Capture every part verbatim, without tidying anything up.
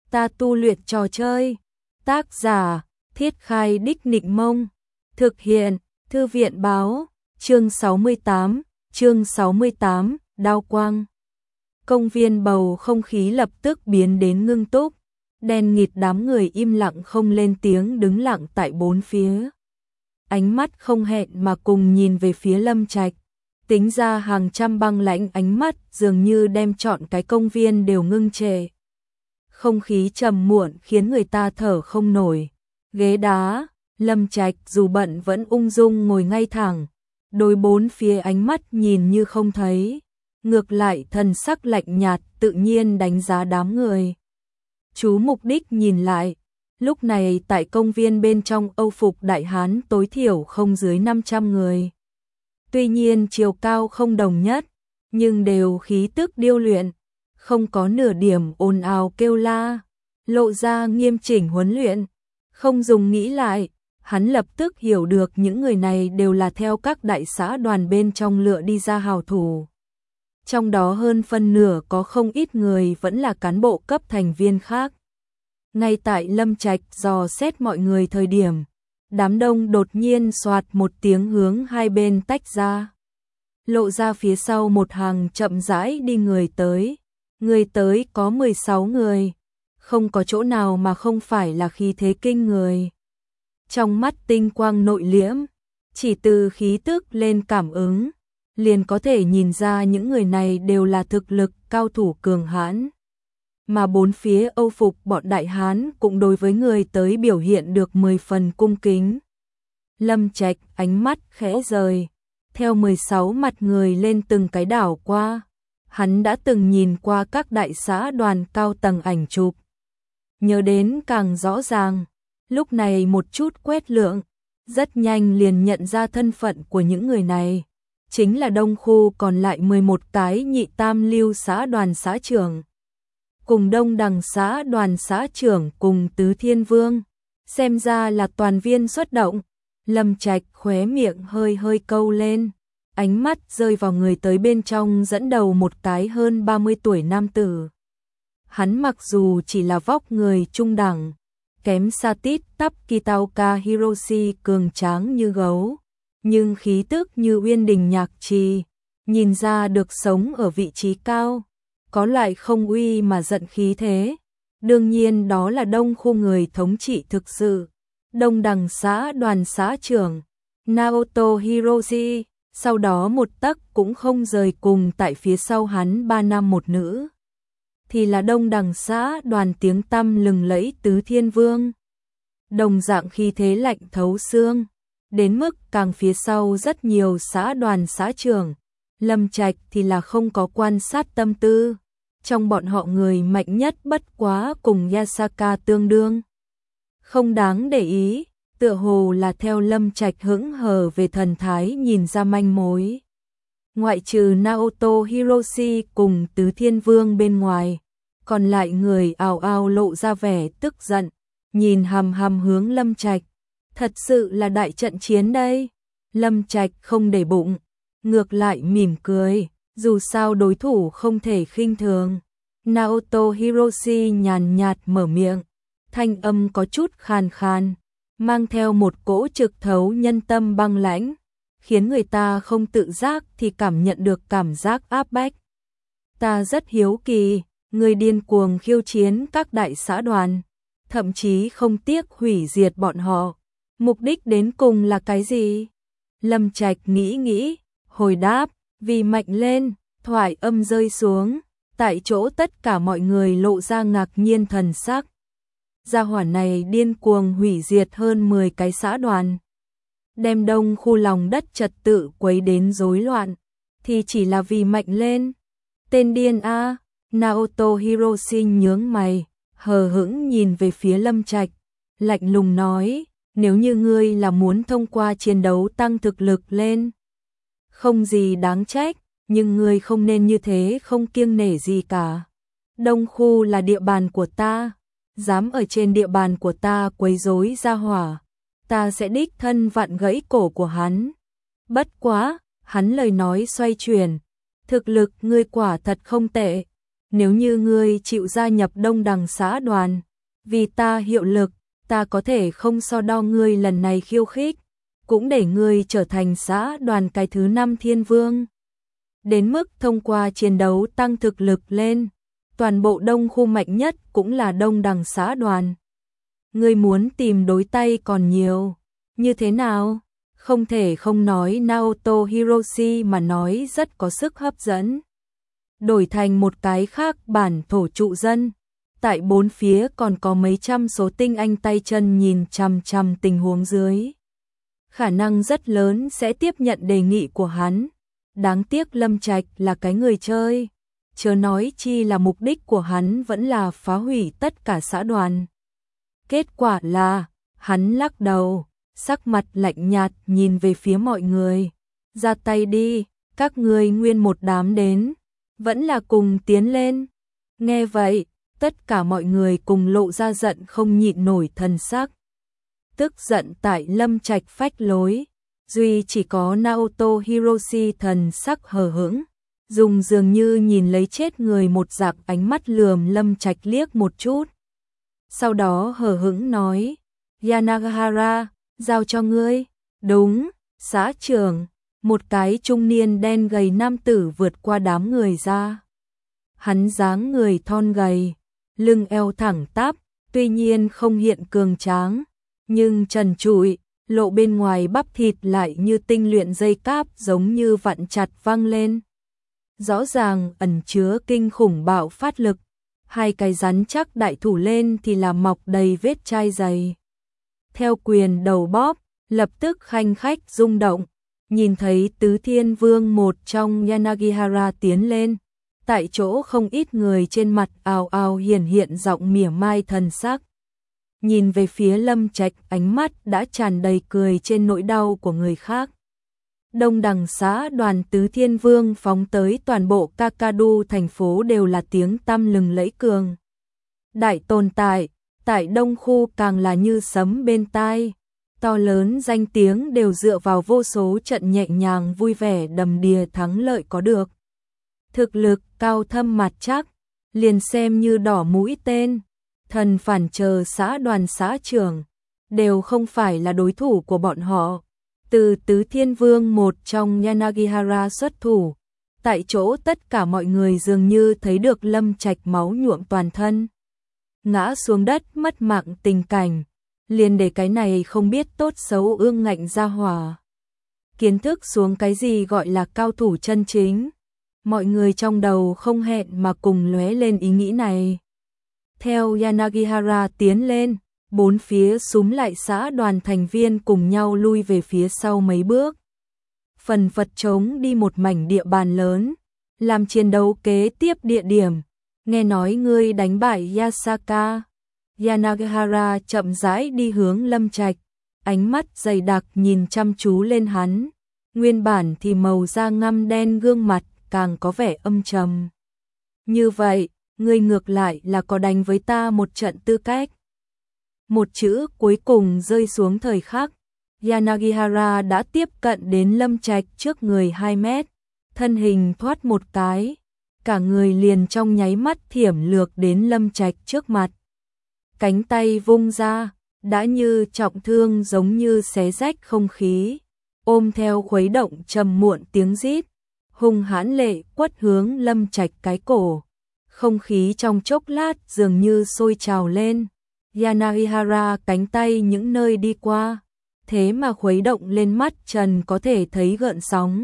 ta tu luyện trò chơi. Tác giả, Thiết Khai Đích Nịnh Mông. Thực hiện, Thư viện Báo. Chương sáu mươi tám, chương sáu mươi tám, Đao Quang. Công viên bầu không khí lập tức biến đến ngưng túc, đen nghịt, đám người im lặng không lên tiếng, đứng lặng tại bốn phía. Ánh mắt không hẹn mà cùng nhìn về phía Lâm Trạch, tính ra hàng trăm băng lãnh ánh mắt dường như đem trọn cái công viên đều ngưng trệ. Không khí trầm muộn khiến người ta thở không nổi. Ghế đá, Lâm Trạch dù bận vẫn ung dung ngồi ngay thẳng, đối bốn phía ánh mắt nhìn như không thấy, ngược lại thần sắc lạnh nhạt tự nhiên đánh giá đám người. Chú mục đích nhìn lại, lúc này tại công viên bên trong Âu phục đại hán tối thiểu không dưới năm trăm người. Tuy nhiên chiều cao không đồng nhất, nhưng đều khí tức điêu luyện, không có nửa điểm ồn ào kêu la, lộ ra nghiêm chỉnh huấn luyện. Không dùng nghĩ lại, hắn lập tức hiểu được những người này đều là theo các đại xã đoàn bên trong lựa đi ra hào thủ. Trong đó hơn phân nửa có không ít người vẫn là cán bộ cấp thành viên khác. Ngay tại Lâm Trạch dò xét mọi người thời điểm, đám đông đột nhiên xoạt một tiếng hướng hai bên tách ra. Lộ ra phía sau một hàng chậm rãi đi người tới. Người tới có mười sáu người, không có chỗ nào mà không phải là khí thế kinh người. Trong mắt tinh quang nội liễm, chỉ từ khí tức lên cảm ứng, liền có thể nhìn ra những người này đều là thực lực cao thủ cường hãn. Mà bốn phía Âu phục bọn đại hán cũng đối với người tới biểu hiện được mười phần cung kính. Lâm Trạch ánh mắt khẽ rời, theo mười sáu mặt người lên từng cái đảo qua. Hắn đã từng nhìn qua các đại xã đoàn cao tầng ảnh chụp, nhớ đến càng rõ ràng. Lúc này một chút quét lượng, rất nhanh liền nhận ra thân phận của những người này. Chính là Đông Khu còn lại mười một cái nhị tam lưu xã đoàn xã trưởng, cùng Đông Đằng xã đoàn xã trưởng cùng Tứ Thiên Vương. Xem ra là toàn viên xuất động. Lâm Trạch khóe miệng hơi hơi câu lên, ánh mắt rơi vào người tới bên trong dẫn đầu một cái hơn ba mươi tuổi nam tử. Hắn mặc dù chỉ là vóc người trung đẳng, kém xa tít tắp Kitaoka Hiroshi cường tráng như gấu, nhưng khí tức như uyên đình nhạc trì, nhìn ra được sống ở vị trí cao, có loại không uy mà giận khí thế. Đương nhiên đó là Đông Khu người thống trị thực sự, Đông Đằng xã đoàn xã trưởng Naoto Hiroshi. Sau đó một tấc cũng không rời cùng tại phía sau hắn ba nam một nữ, thì là Đông Đằng xã đoàn tiếng tăm lừng lẫy Tứ Thiên Vương. Đồng dạng khí thế lạnh thấu xương, đến mức càng phía sau rất nhiều xã đoàn xã trưởng. Lâm Trạch thì là không có quan sát tâm tư, trong bọn họ người mạnh nhất bất quá cùng Yasaka tương đương, không đáng để ý. Tựa hồ là theo Lâm Trạch hững hờ về thần thái nhìn ra manh mối. Ngoại trừ Naoto Hiroshi cùng Tứ Thiên Vương bên ngoài, còn lại người ào ào lộ ra vẻ tức giận, nhìn hằm hằm hướng Lâm Trạch. Thật sự là đại trận chiến đây. Lâm Trạch không để bụng, ngược lại mỉm cười, dù sao đối thủ không thể khinh thường. Naoto Hiroshi nhàn nhạt mở miệng, thanh âm có chút khàn khàn, mang theo một cỗ trực thấu nhân tâm băng lãnh, khiến người ta không tự giác thì cảm nhận được cảm giác áp bách. Ta rất hiếu kỳ, người điên cuồng khiêu chiến các đại xã đoàn, thậm chí không tiếc hủy diệt bọn họ, mục đích đến cùng là cái gì? Lâm Trạch nghĩ nghĩ, hồi đáp, vì mạnh lên. Thoại âm rơi xuống, tại chỗ tất cả mọi người lộ ra ngạc nhiên thần sắc. Gia hỏa này điên cuồng hủy diệt hơn mười cái xã đoàn, đem Đông Khu lòng đất trật tự quấy đến rối loạn, thì chỉ là vì mạnh lên. Tên điên a. Naoto Hiroshi nhướng mày, hờ hững nhìn về phía Lâm Trạch, lạnh lùng nói, nếu như ngươi là muốn thông qua chiến đấu tăng thực lực lên, không gì đáng trách, nhưng ngươi không nên như thế không kiêng nể gì cả. Đông Khu là địa bàn của ta, dám ở trên địa bàn của ta quấy rối gia hỏa, ta sẽ đích thân vặn gãy cổ của hắn. Bất quá, hắn lời nói xoay chuyển, thực lực ngươi quả thật không tệ, nếu như ngươi chịu gia nhập Đông Đằng xã đoàn, vì ta hiệu lực, ta có thể không so đo ngươi lần này khiêu khích, cũng để ngươi trở thành xã đoàn cái thứ năm thiên vương. Đến mức thông qua chiến đấu tăng thực lực lên, toàn bộ đông khu mạnh nhất cũng là Đông Đằng xã đoàn. Ngươi muốn tìm đối tay còn nhiều, như thế nào? Không thể không nói Naoto Hiroshi mà nói rất có sức hấp dẫn. Đổi thành một cái khác bản thổ trụ dân, tại bốn phía còn có mấy trăm số tinh anh tay chân nhìn chằm chằm tình huống dưới. Khả năng rất lớn sẽ tiếp nhận đề nghị của hắn. Đáng tiếc Lâm Trạch là cái người chơi, chớ nói chi là mục đích của hắn vẫn là phá hủy tất cả xã đoàn. Kết quả là, hắn lắc đầu, sắc mặt lạnh nhạt nhìn về phía mọi người. Ra tay đi, các ngươi nguyên một đám đến, vẫn là cùng tiến lên. Nghe vậy, tất cả mọi người cùng lộ ra giận không nhịn nổi thần sắc. Tức giận tại Lâm Trạch phách lối, duy chỉ có Naoto Hiroshi thần sắc hờ hững, dùng dường như nhìn lấy chết người một dạng ánh mắt lườm Lâm Trạch liếc một chút. Sau đó hờ hững nói, Yanagihara, giao cho ngươi. Đúng, xã trưởng, một cái trung niên đen gầy nam tử vượt qua đám người ra. Hắn dáng người thon gầy, lưng eo thẳng tắp, tuy nhiên không hiện cường tráng, nhưng trần trụi, lộ bên ngoài bắp thịt lại như tinh luyện dây cáp giống như vặn chặt văng lên. Rõ ràng ẩn chứa kinh khủng bạo phát lực, hai cái rắn chắc đại thủ lên thì là mọc đầy vết chai dày. Theo quyền đầu bóp, lập tức khanh khách rung động, nhìn thấy Tứ Thiên Vương một trong Yanagihara tiến lên. Tại chỗ không ít người trên mặt ào ào hiển hiện giọng mỉa mai thần sắc. Nhìn về phía Lâm Trạch, ánh mắt đã tràn đầy cười trên nỗi đau của người khác. Đông Đằng xã đoàn Tứ Thiên Vương phóng tới toàn bộ Kakadu thành phố đều là tiếng tăm lừng lẫy cường. Đại tồn tại, tại Đông khu càng là như sấm bên tai. To lớn danh tiếng đều dựa vào vô số trận nhẹ nhàng vui vẻ đầm đìa thắng lợi có được. Thực lực cao thâm mặt chắc, liền xem như đỏ mũi tên, thần phản chờ xã đoàn xã trưởng, đều không phải là đối thủ của bọn họ. Từ Tứ Thiên Vương một trong Yanagihara xuất thủ, tại chỗ tất cả mọi người dường như thấy được Lâm Trạch máu nhuộm toàn thân, ngã xuống đất mất mạng tình cảnh, liền để cái này không biết tốt xấu ương ngạnh ra hỏa. Kiến thức xuống cái gì gọi là cao thủ chân chính. Mọi người trong đầu không hẹn mà cùng lóe lên ý nghĩ này. Theo Yanagihara tiến lên, bốn phía súm lại xã đoàn thành viên cùng nhau lui về phía sau mấy bước. Phần phật trống đi một mảnh địa bàn lớn, làm chiến đấu kế tiếp địa điểm. Nghe nói ngươi đánh bại Yasaka. Yanagihara chậm rãi đi hướng Lâm Trạch, ánh mắt dày đặc nhìn chăm chú lên hắn. Nguyên bản thì màu da ngăm đen gương mặt càng có vẻ âm trầm. Như vậy, ngươi ngược lại là có đánh với ta một trận tư cách. Một chữ cuối cùng rơi xuống thời khắc, Yanagihara đã tiếp cận đến Lâm Trạch trước người hai mét, thân hình thoát một cái, cả người liền trong nháy mắt thiểm lược đến Lâm Trạch trước mặt. Cánh tay vung ra, đã như trọng thương giống như xé rách không khí, ôm theo khuấy động trầm muộn tiếng rít, hung hãn lệ quất hướng Lâm Trạch cái cổ. Không khí trong chốc lát dường như sôi trào lên. Yanagihara cánh tay những nơi đi qua, thế mà khuấy động lên mắt trần có thể thấy gợn sóng.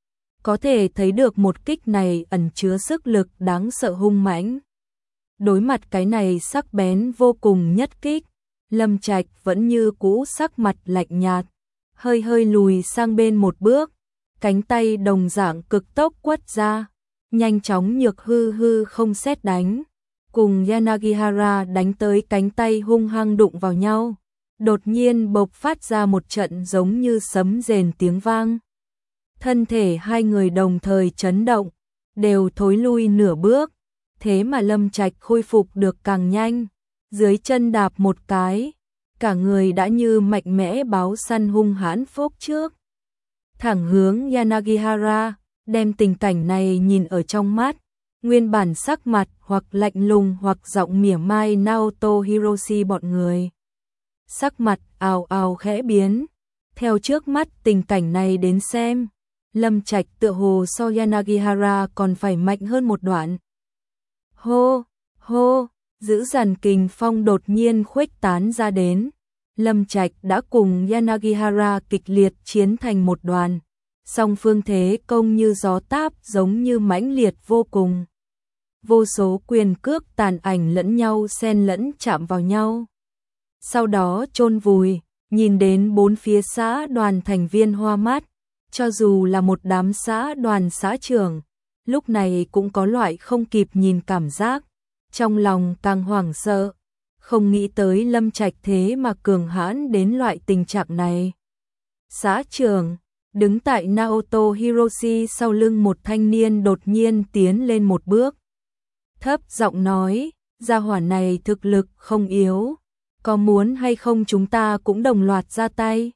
Có thể thấy được một kích này ẩn chứa sức lực đáng sợ hung mãnh. Đối mặt cái này sắc bén vô cùng nhất kích, Lâm Trạch vẫn như cũ sắc mặt lạnh nhạt, hơi hơi lùi sang bên một bước, cánh tay đồng dạng cực tốc quất ra, nhanh chóng nhược hư hư không xét đánh, cùng Yanagihara đánh tới cánh tay hung hăng đụng vào nhau, đột nhiên bộc phát ra một trận giống như sấm rền tiếng vang. Thân thể hai người đồng thời chấn động, đều thối lui nửa bước, thế mà Lâm Trạch khôi phục được càng nhanh, dưới chân đạp một cái, cả người đã như mạnh mẽ báo săn hung hãn phốc trước. Thẳng hướng Yanagihara, đem tình cảnh này nhìn ở trong mắt, Nguyên bản sắc mặt hoặc lạnh lùng hoặc giọng mỉa mai Naoto Hiroshi bọn người. Sắc mặt ào ào khẽ biến, theo trước mắt tình cảnh này đến xem, Lâm Trạch tựa hồ so Yanagihara còn phải mạnh hơn một đoạn. Hô, hô, dữ dằn kình phong đột nhiên khuếch tán ra đến. Lâm Trạch đã cùng Yanagihara kịch liệt chiến thành một đoàn, song phương thế công như gió táp giống như mãnh liệt vô cùng. Vô số quyền cước tàn ảnh lẫn nhau xen lẫn chạm vào nhau. Sau đó chôn vùi, nhìn đến bốn phía xã đoàn thành viên hoa mắt, cho dù là một đám xã đoàn xã trưởng, lúc này cũng có loại không kịp nhìn cảm giác, trong lòng càng hoảng sợ, không nghĩ tới Lâm Trạch thế mà cường hãn đến loại tình trạng này. Xã trưởng, đứng tại Naoto Hiroshi sau lưng một thanh niên đột nhiên tiến lên một bước. Thấp giọng nói, gia hỏa này thực lực không yếu, có muốn hay không chúng ta cũng đồng loạt ra tay.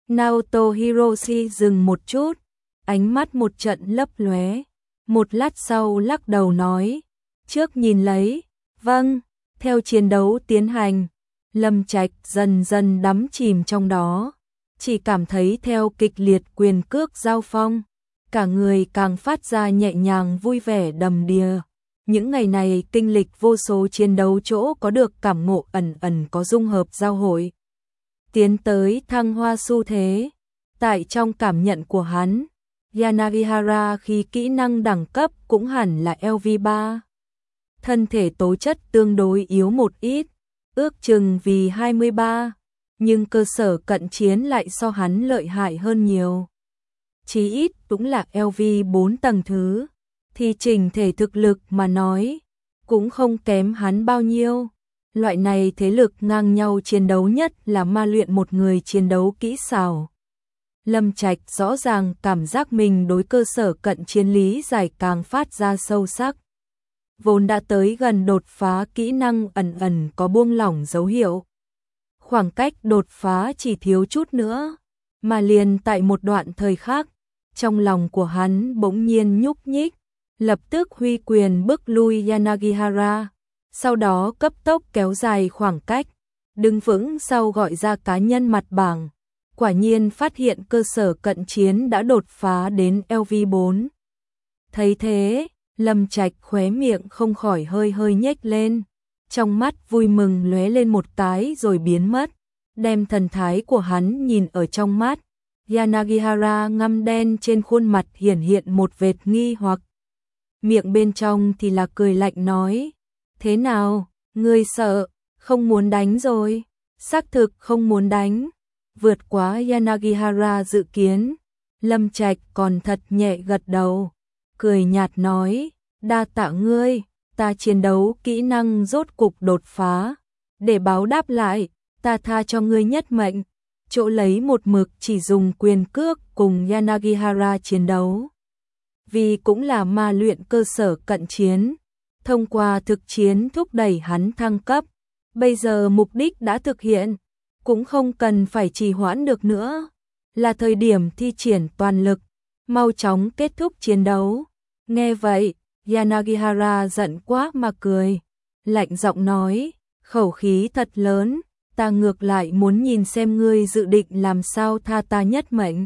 Naoto Hiroshi dừng một chút, ánh mắt một trận lấp lóe, một lát sau lắc đầu nói, trước nhìn lấy, vâng, theo chiến đấu tiến hành, Lâm Trạch dần dần đắm chìm trong đó, chỉ cảm thấy theo kịch liệt quyền cước giao phong, cả người càng phát ra nhẹ nhàng vui vẻ đầm đìa. Những ngày này kinh lịch vô số chiến đấu chỗ có được cảm ngộ ẩn ẩn có dung hợp giao hội. Tiến tới thăng hoa xu thế, tại trong cảm nhận của hắn, Yanagihara khi kỹ năng đẳng cấp cũng hẳn là L V ba. Thân thể tố chất tương đối yếu một ít, ước chừng vì hai mươi ba, nhưng cơ sở cận chiến lại so hắn lợi hại hơn nhiều. Chí ít cũng là L V bốn tầng thứ, thì trình thể thực lực mà nói, cũng không kém hắn bao nhiêu. Loại này thế lực ngang nhau chiến đấu nhất là ma luyện một người chiến đấu kỹ xảo. Lâm Trạch rõ ràng cảm giác mình đối cơ sở cận chiến lý giải càng phát ra sâu sắc. Vốn đã tới gần đột phá kỹ năng ẩn ẩn có buông lỏng dấu hiệu. Khoảng cách đột phá chỉ thiếu chút nữa, mà liền tại một đoạn thời khác, trong lòng của hắn bỗng nhiên nhúc nhích, lập tức huy quyền bức lui Yanagihara, sau đó cấp tốc kéo dài khoảng cách, đứng vững sau gọi ra cá nhân mặt bảng, quả nhiên phát hiện cơ sở cận chiến đã đột phá đến L V bốn. Thấy thế, Lâm Trạch khóe miệng không khỏi hơi hơi nhếch lên, trong mắt vui mừng lóe lên một cái rồi biến mất, đem thần thái của hắn nhìn ở trong mắt. Yanagihara ngăm đen trên khuôn mặt hiển hiện một vệt nghi hoặc. Miệng bên trong thì là cười lạnh nói, thế nào, ngươi sợ, không muốn đánh rồi, xác thực không muốn đánh. Vượt quá Yanagihara dự kiến, Lâm Trạch còn thật nhẹ gật đầu, cười nhạt nói, đa tạ ngươi, ta chiến đấu kỹ năng rốt cục đột phá, để báo đáp lại, ta tha cho ngươi nhất mệnh, chỗ lấy một mực chỉ dùng quyền cước cùng Yanagihara chiến đấu. Vì cũng là ma luyện cơ sở cận chiến, thông qua thực chiến thúc đẩy hắn thăng cấp, bây giờ mục đích đã thực hiện, cũng không cần phải trì hoãn được nữa, là thời điểm thi triển toàn lực, mau chóng kết thúc chiến đấu. Nghe vậy, Yanagihara giận quá mà cười, lạnh giọng nói, khẩu khí thật lớn, ta ngược lại muốn nhìn xem ngươi dự định làm sao tha ta nhất mệnh.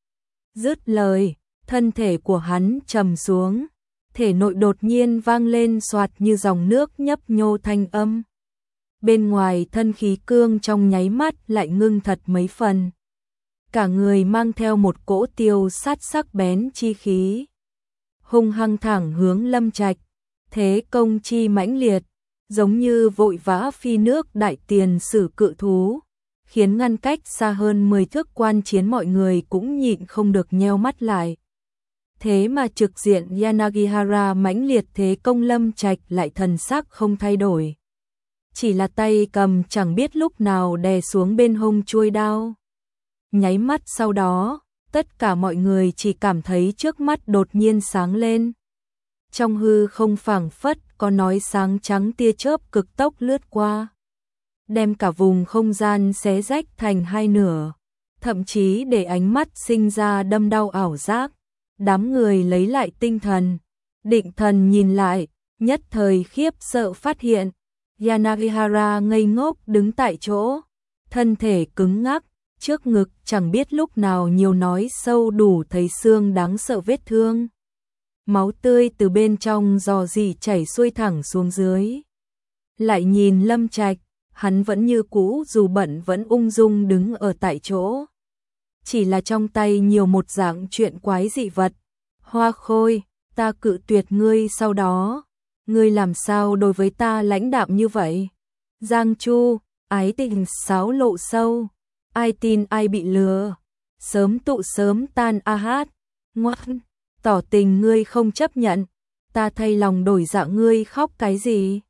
Dứt lời, thân thể của hắn trầm xuống, thể nội đột nhiên vang lên xoạt như dòng nước nhấp nhô thanh âm. Bên ngoài thân khí cương trong nháy mắt lại ngưng thật mấy phần. Cả người mang theo một cỗ tiêu sát sắc bén chi khí. Hung hăng thẳng hướng Lâm Trạch, thế công chi mãnh liệt, giống như vội vã phi nước đại tiền sử cự thú, khiến ngăn cách xa hơn mười thước quan chiến mọi người cũng nhịn không được nheo mắt lại. Thế mà trực diện Yanagihara mãnh liệt thế công Lâm Trạch lại thần sắc không thay đổi. Chỉ là tay cầm chẳng biết lúc nào đè xuống bên hông chuôi đao. Nháy mắt sau đó, tất cả mọi người chỉ cảm thấy trước mắt đột nhiên sáng lên. Trong hư không phảng phất có nói sáng trắng tia chớp cực tốc lướt qua, đem cả vùng không gian xé rách thành hai nửa, thậm chí để ánh mắt sinh ra đâm đau ảo giác. Đám người lấy lại tinh thần, Định thần nhìn lại, nhất thời khiếp sợ phát hiện, Yanagihara ngây ngốc đứng tại chỗ, thân thể cứng ngắc, trước ngực chẳng biết lúc nào nhiều nói sâu đủ thấy xương đáng sợ vết thương. Máu tươi từ bên trong rò rỉ chảy xuôi thẳng xuống dưới. Lại nhìn Lâm Trạch, hắn vẫn như cũ dù bận vẫn ung dung đứng ở tại chỗ. Chỉ là trong tay nhiều một dạng chuyện quái dị vật. Hoa Khôi, ta cự tuyệt ngươi sau đó. Ngươi làm sao đối với ta lãnh đạm như vậy? Giang Chu, ái tình sáo lộ sâu. Ai tin ai bị lừa. Sớm tụ sớm tan a hát. Ngoan, tỏ tình ngươi không chấp nhận. Ta thay lòng đổi dạ ngươi khóc cái gì?